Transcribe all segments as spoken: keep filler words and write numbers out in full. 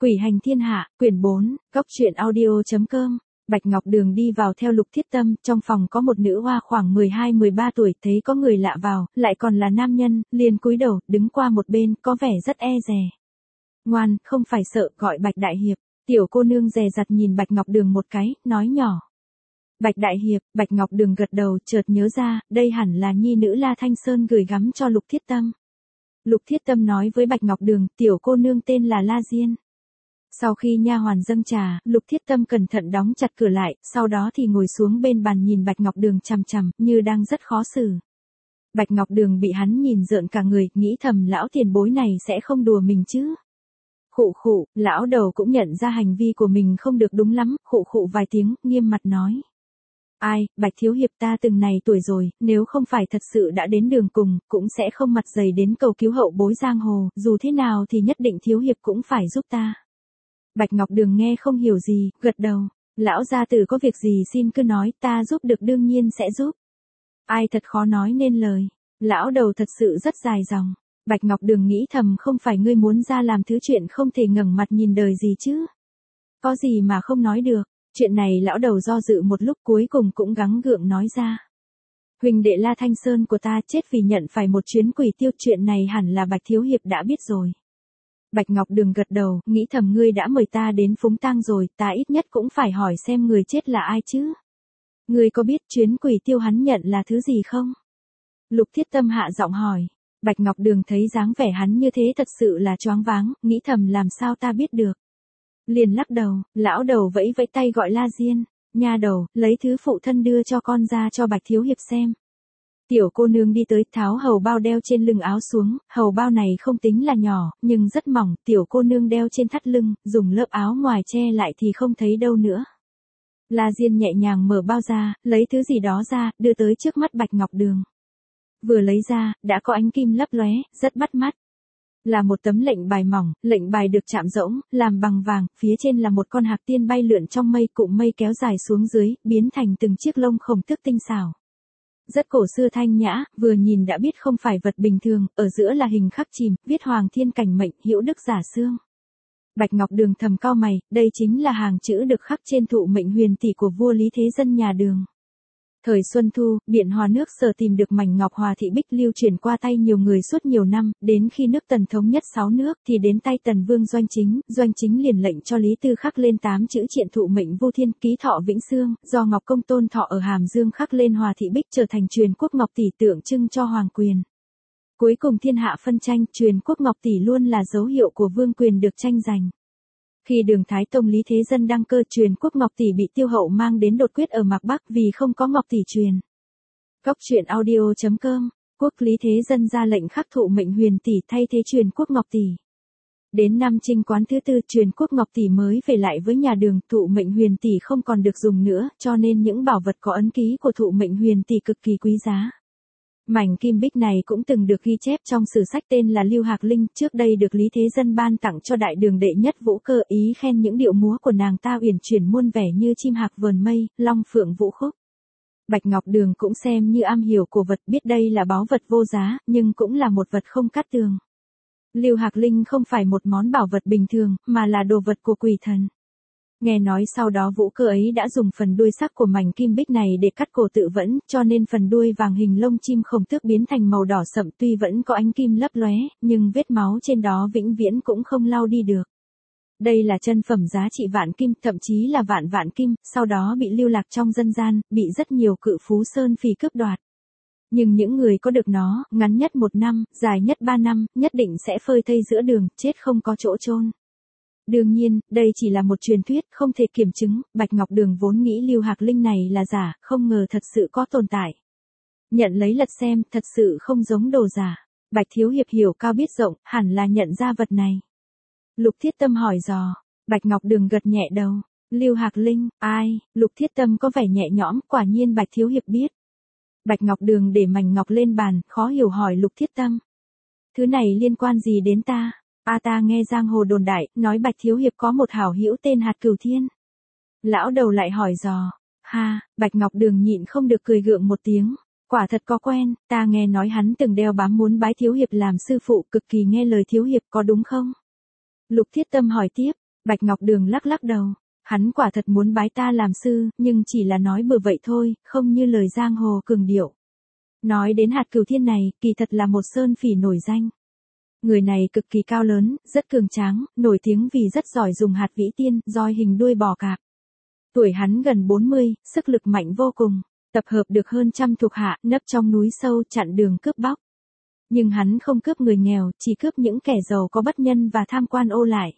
Quỷ hành thiên hạ, quyển bốn, góc truyện audio chấm com. Bạch Ngọc Đường đi vào theo Lục Thiết Tâm, trong phòng có một nữ hoa khoảng mười hai mười ba tuổi, thấy có người lạ vào, lại còn là nam nhân, liền cúi đầu, đứng qua một bên, có vẻ rất e dè. Ngoan, không phải sợ, gọi Bạch Đại Hiệp. Tiểu cô nương dè dặt nhìn Bạch Ngọc Đường một cái, nói nhỏ. Bạch Đại Hiệp. Bạch Ngọc Đường gật đầu, chợt nhớ ra, đây hẳn là nhi nữ La Thanh Sơn gửi gắm cho Lục Thiết Tâm. Lục Thiết Tâm nói với Bạch Ngọc Đường, tiểu cô nương tên là La Diên. Sau khi nha hoàn dâng trà, Lục Thiết Tâm cẩn thận đóng chặt cửa lại, sau đó thì ngồi xuống bên bàn nhìn Bạch Ngọc Đường chằm chằm, như đang rất khó xử. Bạch Ngọc Đường bị hắn nhìn rợn cả người, nghĩ thầm lão tiền bối này sẽ không đùa mình chứ. Khụ khụ, lão đầu cũng nhận ra hành vi của mình không được đúng lắm, khụ khụ vài tiếng, nghiêm mặt nói. Ai, Bạch Thiếu Hiệp, ta từng này tuổi rồi, nếu không phải thật sự đã đến đường cùng, cũng sẽ không mặt dày đến cầu cứu hậu bối giang hồ, dù thế nào thì nhất định Thiếu Hiệp cũng phải giúp ta. Bạch Ngọc Đường nghe không hiểu gì, gật đầu. Lão gia tử có việc gì xin cứ nói, ta giúp được đương nhiên sẽ giúp. Ai thật khó nói nên lời. Lão đầu thật sự rất dài dòng. Bạch Ngọc Đường nghĩ thầm, không phải ngươi muốn ra làm thứ chuyện không thể ngẩng mặt nhìn đời gì chứ. Có gì mà không nói được. Chuyện này lão đầu do dự một lúc, cuối cùng cũng gắng gượng nói ra. Huỳnh đệ La Thanh Sơn của ta chết vì nhận phải một chuyến quỷ tiêu, chuyện này hẳn là Bạch Thiếu Hiệp đã biết rồi. Bạch Ngọc Đường gật đầu, nghĩ thầm ngươi đã mời ta đến phúng tang rồi, ta ít nhất cũng phải hỏi xem người chết là ai chứ. Ngươi có biết chuyến quỷ tiêu hắn nhận là thứ gì không? Lục Thiết Tâm hạ giọng hỏi. Bạch Ngọc Đường thấy dáng vẻ hắn như thế thật sự là choáng váng, nghĩ thầm làm sao ta biết được. Liền lắc đầu, lão đầu vẫy vẫy tay gọi La Diên, nha đầu, lấy thứ phụ thân đưa cho con ra cho Bạch Thiếu Hiệp xem. Tiểu cô nương đi tới, tháo hầu bao đeo trên lưng áo xuống, hầu bao này không tính là nhỏ, nhưng rất mỏng, tiểu cô nương đeo trên thắt lưng, dùng lớp áo ngoài che lại thì không thấy đâu nữa. La Diên nhẹ nhàng mở bao ra, lấy thứ gì đó ra, đưa tới trước mắt Bạch Ngọc Đường. Vừa lấy ra, đã có ánh kim lấp lóe, rất bắt mắt. Là một tấm lệnh bài mỏng, lệnh bài được chạm rỗng, làm bằng vàng, phía trên là một con hạc tiên bay lượn trong mây, cụm mây kéo dài xuống dưới, biến thành từng chiếc lông khổng tước tinh xảo. Rất cổ xưa thanh nhã, vừa nhìn đã biết không phải vật bình thường, ở giữa là hình khắc chìm, viết Hoàng Thiên Cảnh Mệnh, Hữu Đức Giả Xương. Bạch Ngọc Đường thầm cau mày, đây chính là hàng chữ được khắc trên thụ mệnh huyền tỷ của vua Lý Thế Dân nhà Đường. Thời Xuân Thu, Biện Hòa nước Sở tìm được mảnh ngọc hòa thị bích lưu truyền qua tay nhiều người suốt nhiều năm, đến khi nước Tần thống nhất sáu nước thì đến tay Tần Vương Doanh Chính, Doanh Chính liền lệnh cho Lý Tư khắc lên tám chữ triện thụ mệnh vô thiên, ký thọ vĩnh xương, do Ngọc Công Tôn Thọ ở Hàm Dương khắc lên hòa thị bích, trở thành truyền quốc ngọc tỷ, tượng trưng cho hoàng quyền. Cuối cùng thiên hạ phân tranh, truyền quốc ngọc tỷ luôn là dấu hiệu của vương quyền được tranh giành. Khi Đường Thái Tông Lý Thế Dân đăng cơ, truyền quốc ngọc tỷ bị Tiêu Hậu mang đến đột quyết ở Mạc Bắc vì không có ngọc tỷ truyền. Góc truyện audio chấm com. Quốc Lý Thế Dân ra lệnh khắc thụ mệnh huyền tỷ thay thế truyền quốc ngọc tỷ. Đến năm Trinh Quán thứ tư, truyền quốc ngọc tỷ mới về lại với nhà Đường, thụ mệnh huyền tỷ không còn được dùng nữa, cho nên những bảo vật có ấn ký của thụ mệnh huyền tỷ cực kỳ quý giá. Mảnh kim bích này cũng từng được ghi chép trong sử sách tên là Lưu Hạc Linh, trước đây được Lý Thế Dân ban tặng cho đại đường đệ nhất Vũ Cơ, ý khen những điệu múa của nàng ta uyển chuyển muôn vẻ như chim hạc vờn mây, long phượng vũ khúc. Bạch Ngọc Đường cũng xem như am hiểu cổ vật, biết đây là báu vật vô giá, nhưng cũng là một vật không cát tường. Lưu Hạc Linh không phải một món bảo vật bình thường, mà là đồ vật của quỷ thần. Nghe nói sau đó Vũ Cơ ấy đã dùng phần đuôi sắc của mảnh kim bích này để cắt cổ tự vẫn, cho nên phần đuôi vàng hình lông chim khổng tước biến thành màu đỏ sậm, tuy vẫn có ánh kim lấp lóe, nhưng vết máu trên đó vĩnh viễn cũng không lau đi được. Đây là chân phẩm giá trị vạn kim, thậm chí là vạn vạn kim, sau đó bị lưu lạc trong dân gian, bị rất nhiều cự phú sơn phỉ cướp đoạt. Nhưng những người có được nó, ngắn nhất một năm, dài nhất ba năm, nhất định sẽ phơi thây giữa đường, chết không có chỗ chôn. Đương nhiên, đây chỉ là một truyền thuyết, không thể kiểm chứng, Bạch Ngọc Đường vốn nghĩ Lưu Hạc Linh này là giả, không ngờ thật sự có tồn tại. Nhận lấy lật xem, thật sự không giống đồ giả. Bạch Thiếu Hiệp hiểu cao biết rộng, hẳn là nhận ra vật này. Lục Thiết Tâm hỏi dò. Bạch Ngọc Đường gật nhẹ đầu. Lưu Hạc Linh, ai? Lục Thiết Tâm có vẻ nhẹ nhõm, quả nhiên Bạch Thiếu Hiệp biết. Bạch Ngọc Đường để mảnh ngọc lên bàn, khó hiểu hỏi Lục Thiết Tâm. Thứ này liên quan gì đến ta? A ta nghe giang hồ đồn đại, nói Bạch Thiếu Hiệp có một hảo hữu tên Hạt Cửu Thiên. Lão đầu lại hỏi dò. Ha, Bạch Ngọc Đường nhịn không được cười gượng một tiếng. Quả thật có quen, ta nghe nói hắn từng đeo bám muốn bái Thiếu Hiệp làm sư phụ, cực kỳ nghe lời Thiếu Hiệp, có đúng không? Lục Thiết Tâm hỏi tiếp. Bạch Ngọc Đường lắc lắc đầu. Hắn quả thật muốn bái ta làm sư, nhưng chỉ là nói bừa vậy thôi, không như lời giang hồ cường điệu. Nói đến Hạt Cửu Thiên này, kỳ thật là một sơn phỉ nổi danh. Người này cực kỳ cao lớn, rất cường tráng, nổi tiếng vì rất giỏi dùng hạt vĩ tiên, roi hình đuôi bò cạp. Tuổi hắn gần bốn mươi, sức lực mạnh vô cùng, tập hợp được hơn trăm thuộc hạ, nấp trong núi sâu chặn đường cướp bóc. Nhưng hắn không cướp người nghèo, chỉ cướp những kẻ giàu có bất nhân và tham quan ô lại.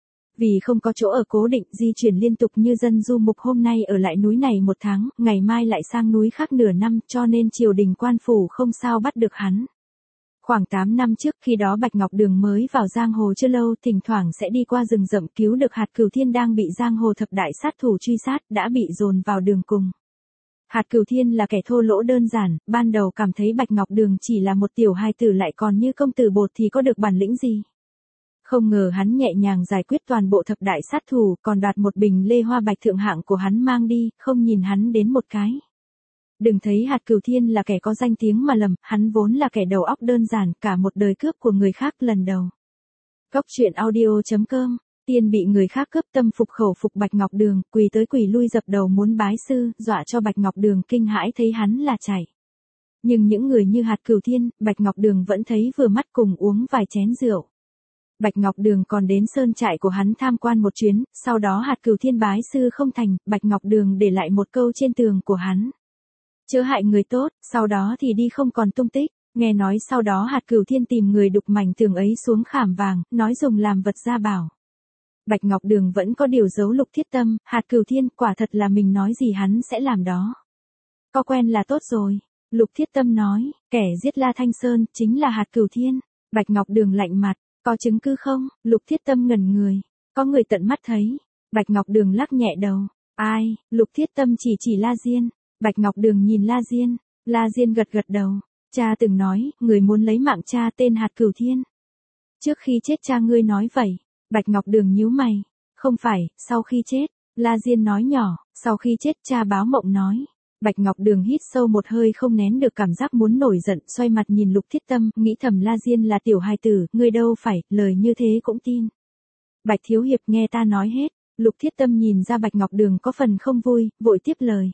Vì không có chỗ ở cố định, di chuyển liên tục như dân du mục, hôm nay ở lại núi này một tháng, ngày mai lại sang núi khác nửa năm, cho nên triều đình quan phủ không sao bắt được hắn. Khoảng tám năm trước, khi đó Bạch Ngọc Đường mới vào giang hồ chưa lâu, thỉnh thoảng sẽ đi qua rừng rậm cứu được Hạt Cửu Thiên đang bị giang hồ thập đại sát thủ truy sát, đã bị dồn vào đường cùng. Hạt Cửu Thiên là kẻ thô lỗ đơn giản, ban đầu cảm thấy Bạch Ngọc Đường chỉ là một tiểu hài tử lại còn như công tử bột thì có được bản lĩnh gì. Không ngờ hắn nhẹ nhàng giải quyết toàn bộ thập đại sát thủ, còn đoạt một bình lê hoa bạch thượng hạng của hắn mang đi, không nhìn hắn đến một cái. Đừng thấy Hạt Cửu Thiên là kẻ có danh tiếng mà lầm, hắn vốn là kẻ đầu óc đơn giản, cả một đời cướp của người khác lần đầu. Cốc truyện audio chấm com, tiên bị người khác cướp tâm phục khẩu phục Bạch Ngọc Đường, quỳ tới quỳ lui dập đầu muốn bái sư, dọa cho Bạch Ngọc Đường kinh hãi thấy hắn là chạy. Nhưng những người như Hạt Cửu Thiên, Bạch Ngọc Đường vẫn thấy vừa mắt, cùng uống vài chén rượu. Bạch Ngọc Đường còn đến sơn trại của hắn tham quan một chuyến, sau đó Hạt Cửu Thiên bái sư không thành, Bạch Ngọc Đường để lại một câu trên tường của hắn. Chớ hại người tốt, sau đó thì đi không còn tung tích. Nghe nói sau đó Hạt Cửu Thiên tìm người đục mảnh tường ấy xuống khảm vàng, nói dùng làm vật gia bảo. Bạch Ngọc Đường vẫn có điều giấu Lục Thiết Tâm, Hạt Cửu Thiên quả thật là mình nói gì hắn sẽ làm đó. Có quen là tốt rồi. Lục Thiết Tâm nói, kẻ giết La Thanh Sơn chính là Hạt Cửu Thiên. Bạch Ngọc Đường lạnh mặt, có chứng cứ không? Lục Thiết Tâm ngẩn người, có người tận mắt thấy. Bạch Ngọc Đường lắc nhẹ đầu, ai? Lục Thiết Tâm chỉ chỉ La Diên. Bạch Ngọc Đường nhìn La Diên, La Diên gật gật đầu, cha từng nói, người muốn lấy mạng cha tên Hạt Cửu Thiên. Trước khi chết cha ngươi nói vậy. Bạch Ngọc Đường nhíu mày, không phải, sau khi chết. La Diên nói nhỏ, sau khi chết cha báo mộng nói. Bạch Ngọc Đường hít sâu một hơi không nén được cảm giác muốn nổi giận, xoay mặt nhìn Lục Thiết Tâm, nghĩ thầm La Diên là tiểu hài tử, ngươi đâu phải, lời như thế cũng tin. Bạch Thiếu Hiệp nghe ta nói hết. Lục Thiết Tâm nhìn ra Bạch Ngọc Đường có phần không vui, vội tiếp lời.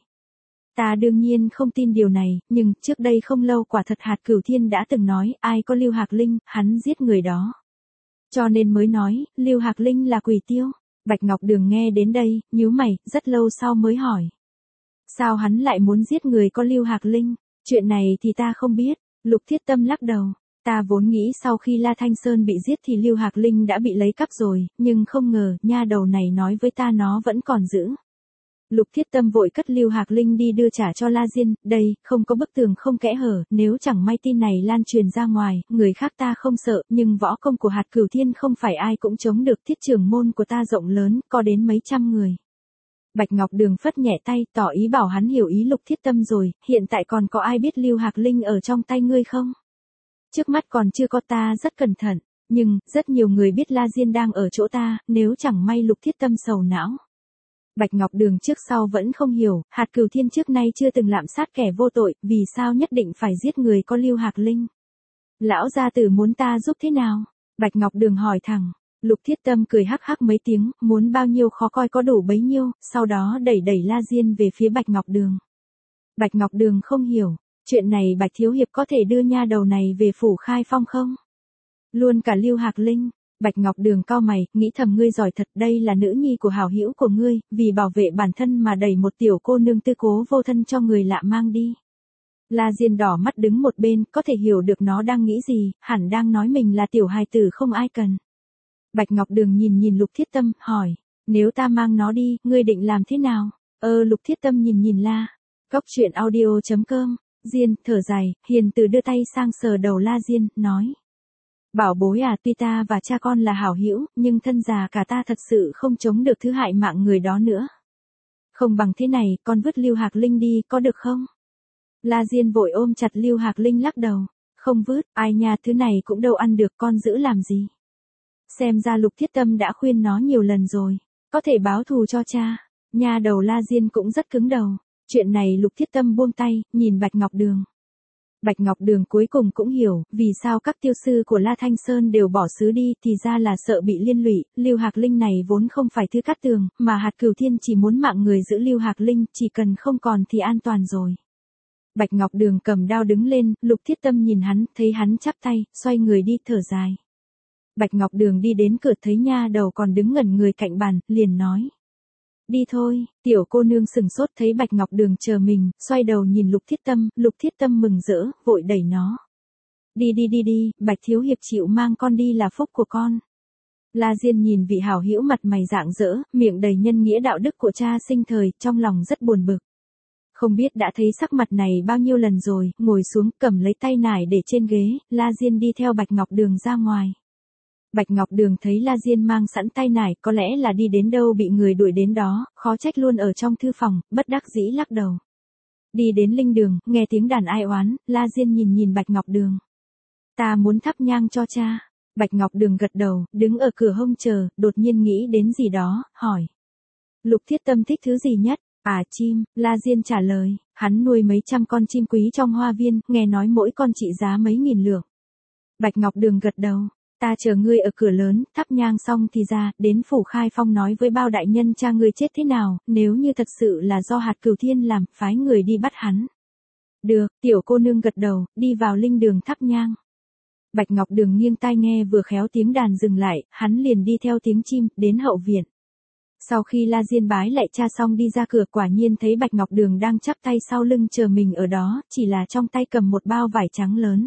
Ta đương nhiên không tin điều này, nhưng trước đây không lâu quả thật Hạt Cửu Thiên đã từng nói, ai có Lưu Hạc Linh, hắn giết người đó. Cho nên mới nói, Lưu Hạc Linh là quỷ tiêu. Bạch Ngọc Đường nghe đến đây, nhíu mày, rất lâu sau mới hỏi. Sao hắn lại muốn giết người có Lưu Hạc Linh? Chuyện này thì ta không biết. Lục Thiết Tâm lắc đầu. Ta vốn nghĩ sau khi La Thanh Sơn bị giết thì Lưu Hạc Linh đã bị lấy cắp rồi, nhưng không ngờ, nha đầu này nói với ta nó vẫn còn giữ. Lục Thiết Tâm vội cất Lưu Hạc Linh đi đưa trả cho La Diên, đây, không có bức tường không kẽ hở, nếu chẳng may tin này lan truyền ra ngoài, người khác ta không sợ, nhưng võ công của Hạt Cửu Thiên không phải ai cũng chống được, thiết trường môn của ta rộng lớn, có đến mấy trăm người. Bạch Ngọc Đường phất nhẹ tay, tỏ ý bảo hắn hiểu ý Lục Thiết Tâm rồi, hiện tại còn có ai biết Lưu Hạc Linh ở trong tay ngươi không? Trước mắt còn chưa có, ta rất cẩn thận, nhưng, rất nhiều người biết La Diên đang ở chỗ ta, nếu chẳng may Lục Thiết Tâm sầu não. Bạch Ngọc Đường trước sau vẫn không hiểu, Hạt Cửu Thiên trước nay chưa từng lạm sát kẻ vô tội, vì sao nhất định phải giết người có Lưu Hạc Linh? Lão gia tử muốn ta giúp thế nào? Bạch Ngọc Đường hỏi thẳng. Lục Thiết Tâm cười hắc hắc mấy tiếng, muốn bao nhiêu khó coi có đủ bấy nhiêu, sau đó đẩy đẩy La Diên về phía Bạch Ngọc Đường. Bạch Ngọc Đường không hiểu, chuyện này Bạch Thiếu Hiệp có thể đưa nha đầu này về phủ Khai Phong không? Luôn cả Lưu Hạc Linh. Bạch Ngọc Đường cau mày, nghĩ thầm ngươi giỏi thật, đây là nữ nhi của hảo hữu của ngươi, vì bảo vệ bản thân mà đẩy một tiểu cô nương tư cố vô thân cho người lạ mang đi. La Diên đỏ mắt đứng một bên, có thể hiểu được nó đang nghĩ gì, hẳn đang nói mình là tiểu hài tử không ai cần. Bạch Ngọc Đường nhìn nhìn Lục Thiết Tâm, hỏi, nếu ta mang nó đi, ngươi định làm thế nào? Ơ Lục Thiết Tâm nhìn nhìn La. Cốc truyện audio chấm com, Diên, thở dài, hiền từ đưa tay sang sờ đầu La Diên, nói. Bảo bối à, tuy ta và cha con là hảo hữu, nhưng thân già cả ta thật sự không chống được thứ hại mạng người đó nữa. Không bằng thế này, con vứt Lưu Hạc Linh đi, có được không? La Diên vội ôm chặt Lưu Hạc Linh lắc đầu. Không vứt, ai nha, thứ này cũng đâu ăn được, con giữ làm gì? Xem ra Lục Thiết Tâm đã khuyên nó nhiều lần rồi, có thể báo thù cho cha. Nha đầu La Diên cũng rất cứng đầu. Chuyện này Lục Thiết Tâm buông tay, nhìn Bạch Ngọc Đường. Bạch Ngọc Đường cuối cùng cũng hiểu, vì sao các tiêu sư của La Thanh Sơn đều bỏ xứ đi, thì ra là sợ bị liên lụy. Lưu Hạc Linh này vốn không phải Thư Cát Tường, mà Hạt Cửu Thiên chỉ muốn mạng người giữ Lưu Hạc Linh, chỉ cần không còn thì an toàn rồi. Bạch Ngọc Đường cầm đao đứng lên, Lục Thiết Tâm nhìn hắn, thấy hắn chắp tay, xoay người đi thở dài. Bạch Ngọc Đường đi đến cửa thấy nha đầu còn đứng ngẩn người cạnh bàn, liền nói. Đi thôi, tiểu cô nương sừng sốt thấy Bạch Ngọc Đường chờ mình, xoay đầu nhìn Lục Thiết Tâm, Lục Thiết Tâm mừng rỡ, vội đẩy nó. Đi đi đi đi, Bạch thiếu hiệp chịu mang con đi là phúc của con. La Diên nhìn vị hảo hữu mặt mày rạng rỡ, miệng đầy nhân nghĩa đạo đức của cha sinh thời, trong lòng rất buồn bực. Không biết đã thấy sắc mặt này bao nhiêu lần rồi, ngồi xuống cầm lấy tay nải để trên ghế, La Diên đi theo Bạch Ngọc Đường ra ngoài. Bạch Ngọc Đường thấy La Diên mang sẵn tay nải, có lẽ là đi đến đâu bị người đuổi đến đó, khó trách luôn ở trong thư phòng, bất đắc dĩ lắc đầu. Đi đến linh đường, nghe tiếng đàn ai oán, La Diên nhìn nhìn Bạch Ngọc Đường. Ta muốn thắp nhang cho cha. Bạch Ngọc Đường gật đầu, đứng ở cửa hông chờ, đột nhiên nghĩ đến gì đó, hỏi. Lục Thiết Tâm thích thứ gì nhất? À chim, La Diên trả lời, hắn nuôi mấy trăm con chim quý trong hoa viên, nghe nói mỗi con trị giá mấy nghìn lượng. Bạch Ngọc Đường gật đầu. Ta chờ ngươi ở cửa lớn, thắp nhang xong thì ra, đến phủ Khai Phong nói với bao đại nhân cha ngươi chết thế nào, nếu như thật sự là do Hạt Cửu Thiên làm, phái người đi bắt hắn. Được, tiểu cô nương gật đầu, đi vào linh đường thắp nhang. Bạch Ngọc Đường nghiêng tai nghe vừa khéo tiếng đàn dừng lại, hắn liền đi theo tiếng chim, đến hậu viện. Sau khi La Diên bái lại cha xong đi ra cửa, quả nhiên thấy Bạch Ngọc Đường đang chắp tay sau lưng chờ mình ở đó, chỉ là trong tay cầm một bao vải trắng lớn.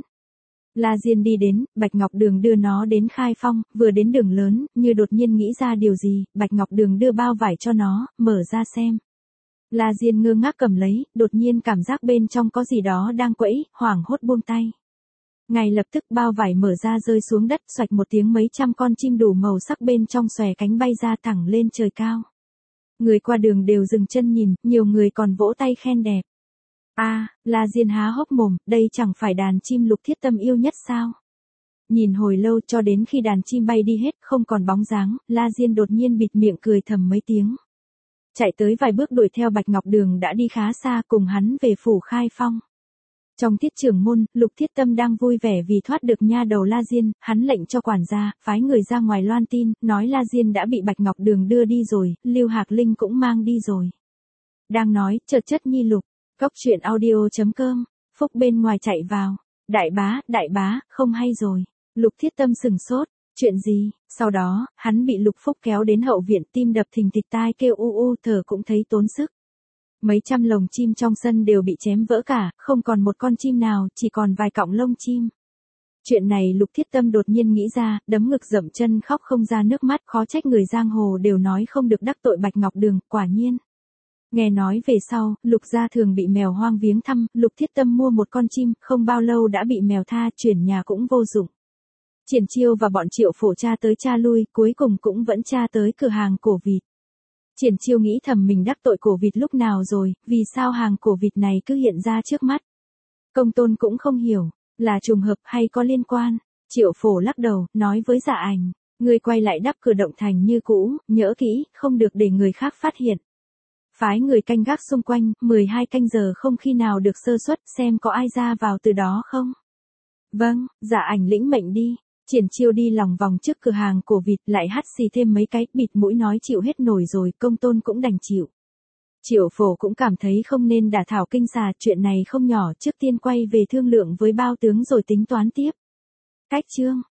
La Diên đi đến, Bạch Ngọc Đường đưa nó đến Khai Phong, vừa đến đường lớn, như đột nhiên nghĩ ra điều gì, Bạch Ngọc Đường đưa bao vải cho nó, mở ra xem. La Diên ngơ ngác cầm lấy, đột nhiên cảm giác bên trong có gì đó đang quẫy, hoảng hốt buông tay. Ngay lập tức bao vải mở ra rơi xuống đất, xoạch một tiếng mấy trăm con chim đủ màu sắc bên trong xòe cánh bay ra thẳng lên trời cao. Người qua đường đều dừng chân nhìn, nhiều người còn vỗ tay khen đẹp. A, à, La Diên há hốc mồm, đây chẳng phải đàn chim Lục Thiết Tâm yêu nhất sao? Nhìn hồi lâu cho đến khi đàn chim bay đi hết, không còn bóng dáng, La Diên đột nhiên bịt miệng cười thầm mấy tiếng. Chạy tới vài bước đuổi theo Bạch Ngọc Đường đã đi khá xa, cùng hắn về phủ Khai Phong. Trong tiết trưởng môn, Lục Thiết Tâm đang vui vẻ vì thoát được nha đầu La Diên, hắn lệnh cho quản gia, phái người ra ngoài loan tin, nói La Diên đã bị Bạch Ngọc Đường đưa đi rồi, Lưu Hạc Linh cũng mang đi rồi. Đang nói, chợt chất nhi Lục. Cốc truyện audio chấm com, Phúc bên ngoài chạy vào. Đại bá, đại bá, không hay rồi. Lục Thiết Tâm sừng sốt. Chuyện gì? Sau đó, hắn bị Lục Phúc kéo đến hậu viện, tim đập thình thịch, tai kêu u u, thở cũng thấy tốn sức. Mấy trăm lồng chim trong sân đều bị chém vỡ cả, không còn một con chim nào, chỉ còn vài cọng lông chim. Chuyện này Lục Thiết Tâm đột nhiên nghĩ ra, đấm ngực dậm chân khóc không ra nước mắt, khó trách người giang hồ đều nói không được đắc tội Bạch Ngọc Đường, quả nhiên. Nghe nói về sau, Lục gia thường bị mèo hoang viếng thăm, Lục Thiết Tâm mua một con chim, không bao lâu đã bị mèo tha, chuyển nhà cũng vô dụng. Triển Chiêu và bọn Triệu Phổ tra tới tra lui, cuối cùng cũng vẫn tra tới cửa hàng cổ vịt. Triển Chiêu nghĩ thầm mình đắc tội cổ vịt lúc nào rồi, vì sao hàng cổ vịt này cứ hiện ra trước mắt. Công Tôn cũng không hiểu, là trùng hợp hay có liên quan. Triệu Phổ lắc đầu, nói với Dạ Ảnh, ngươi quay lại đắp cửa động thành như cũ, nhớ kỹ, không được để người khác phát hiện. Phái người canh gác xung quanh, mười hai canh giờ không khi nào được sơ suất, xem có ai ra vào từ đó không. Vâng, Dạ Ảnh lĩnh mệnh đi. Triển Chiêu đi lòng vòng trước cửa hàng cổ vịt, lại hắt xì thêm mấy cái, bịt mũi nói chịu hết nổi rồi, Công Tôn cũng đành chịu. Triệu Phổ cũng cảm thấy không nên đả thảo kinh xà, chuyện này không nhỏ, trước tiên quay về thương lượng với bao tướng rồi tính toán tiếp. Cách chương